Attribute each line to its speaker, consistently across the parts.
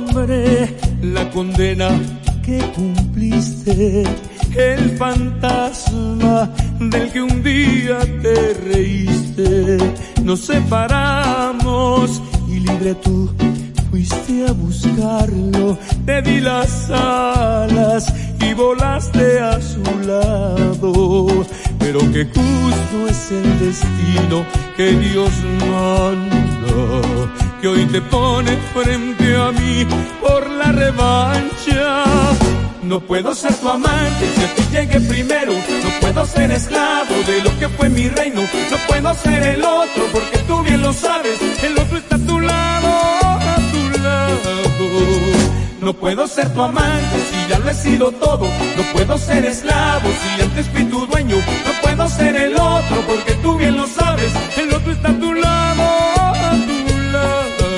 Speaker 1: nombre, la condena que cumpliste, el fantasma del que un día te reíste. Nos separamos y libre tú fuiste a buscarlo. Te di las alas y volaste a su lado. Pero qué justo es el destino que Dios manda, que hoy te pone frente a mí por la revancha. No puedo ser tu amante si a ti llegué primero. No puedo ser esclavo de lo que fue mi reino. No puedo ser el otro porque tú bien lo sabes. El otro está a tu lado, a tu lado. No puedo ser tu amante si ya lo he sido todo. No puedo ser esclavo si antes fui tu dueño. No puedo ser el otro porque tú bien lo sabes. El otro está a tu lado, a tu lado.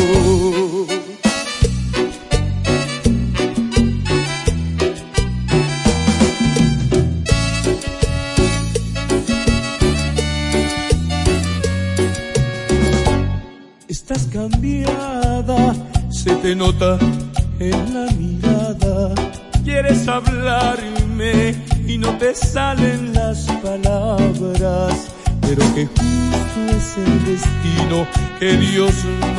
Speaker 1: Estás cambiada, se te nota en la mirada. Quieres hablarme y no te salen las palabras. Pero qué justo es el destino que Dios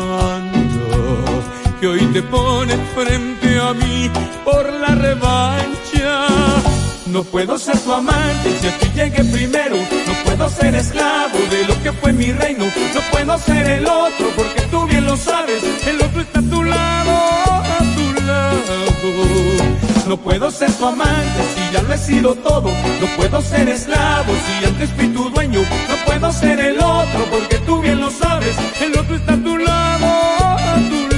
Speaker 1: manda, que hoy te pone frente a mí por la revancha. No puedo ser tu amante si a ti llegué primero. No puedo ser esclavo de lo que fue mi reino. No puedo ser el otro porque tú bien lo sabes. El otro está a tu lado, a tu lado. No puedo ser tu amante si ya lo he sido todo. No puedo ser esclavo si antes fui tu dueño. No puedo ser el otro porque tú bien lo sabes. El otro está a tu lado, a tu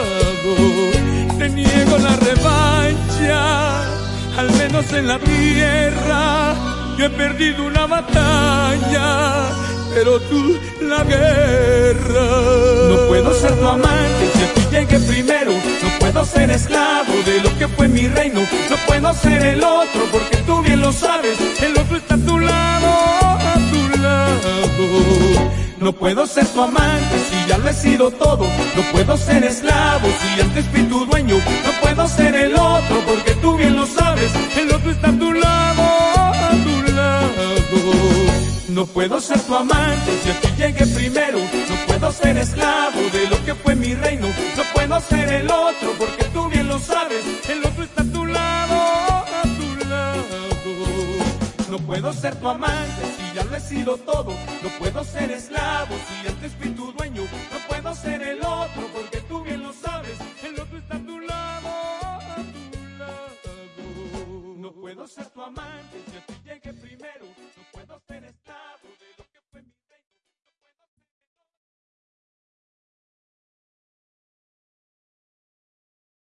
Speaker 1: lado. Te niego la revancha, al menos en la tierra. Yo he perdido una batalla, pero tú la guerra. No puedo ser tu amante si a ti llegué primero. No puedo ser esclavo de lo que fue mi reino. No puedo ser el otro porque tú bien lo sabes. El otro está a tu lado, a tu lado. No puedo ser tu amante si ya lo he sido todo. No puedo ser esclavo si antes fui tu dueño. No puedo ser el otro porque tú bien lo sabes. El otro está a tu lado, a tu lado. No puedo ser tu amante si a ti llegué primero. No puedo ser esclavo de lo que fue mi reino. No puedo ser el otro porque tú bien lo sabes. El otro está a tu lado, a tu lado. No puedo ser tu amante si ya lo he sido todo. No puedo ser esclavo si antes fui tu dueño. No puedo ser el otro porque tú bien lo sabes. El otro está a tu lado, a tu lado. No puedo ser tu amante si